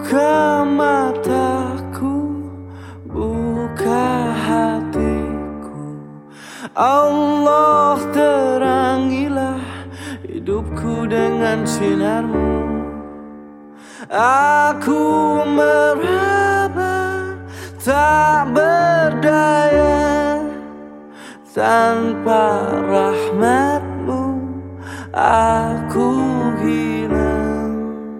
Buka mataku, buka hatiku, Allah terangilah hidupku dengan sinarmu. Aku meraba tak berdaya, tanpa rahmatmu aku hilang.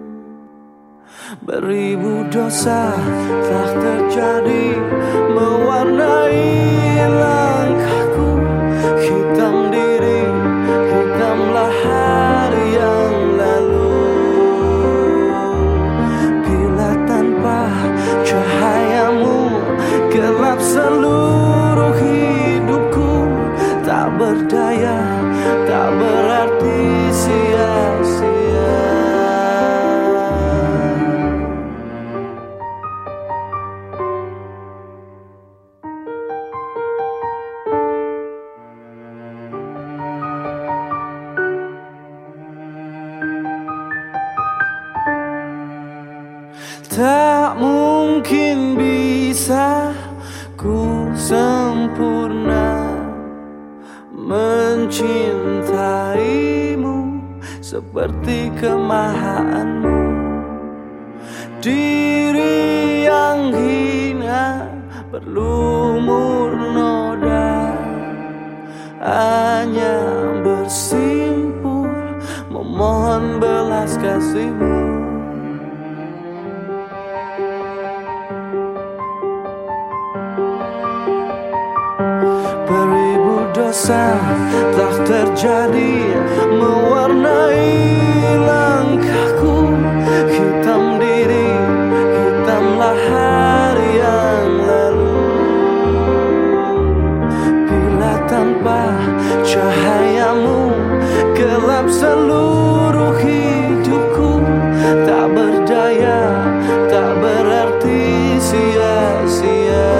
Beribu dosa telah terjadi mewarnai langkahku. Hitam diri, hitamlah hari yang lalu. Bila tanpa cahayamu gelap seluruh hidupku. Tak berdaya, tak berarti sia-sia. Tak mungkin bisa ku sempurna mencintaimu seperti kemahaanmu. Diri yang hina berlumur noda, hanya bersimpul memohon belas kasihmu. Beribu dosa telah terjadi mewarnai langkahku. Hitam diri, hitamlah hari yang lalu. Bila tanpa cahayamu gelap seluruh hidupku. Tak berdaya, tak berarti sia-sia.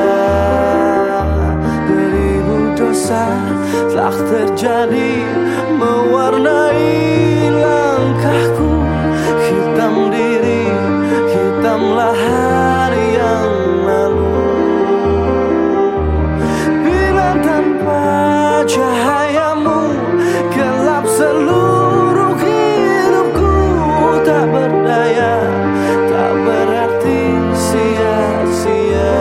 Telah terjadi mewarnai langkahku. Hitam diri, hitamlah hari yang lalu. Bila tanpa cahayamu gelap seluruh hidupku. Tak berdaya, tak berarti sia-sia.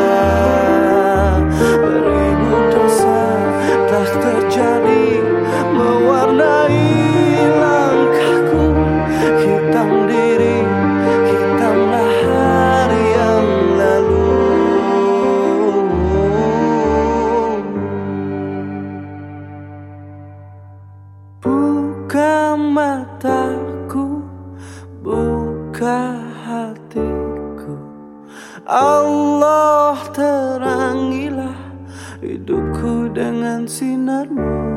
Terjadi mewarnai langkahku. Hitam diri, hitamlah hari yang lalu. Buka mataku, buka hatiku, Allah terangilah hidupku dengan sinarmu.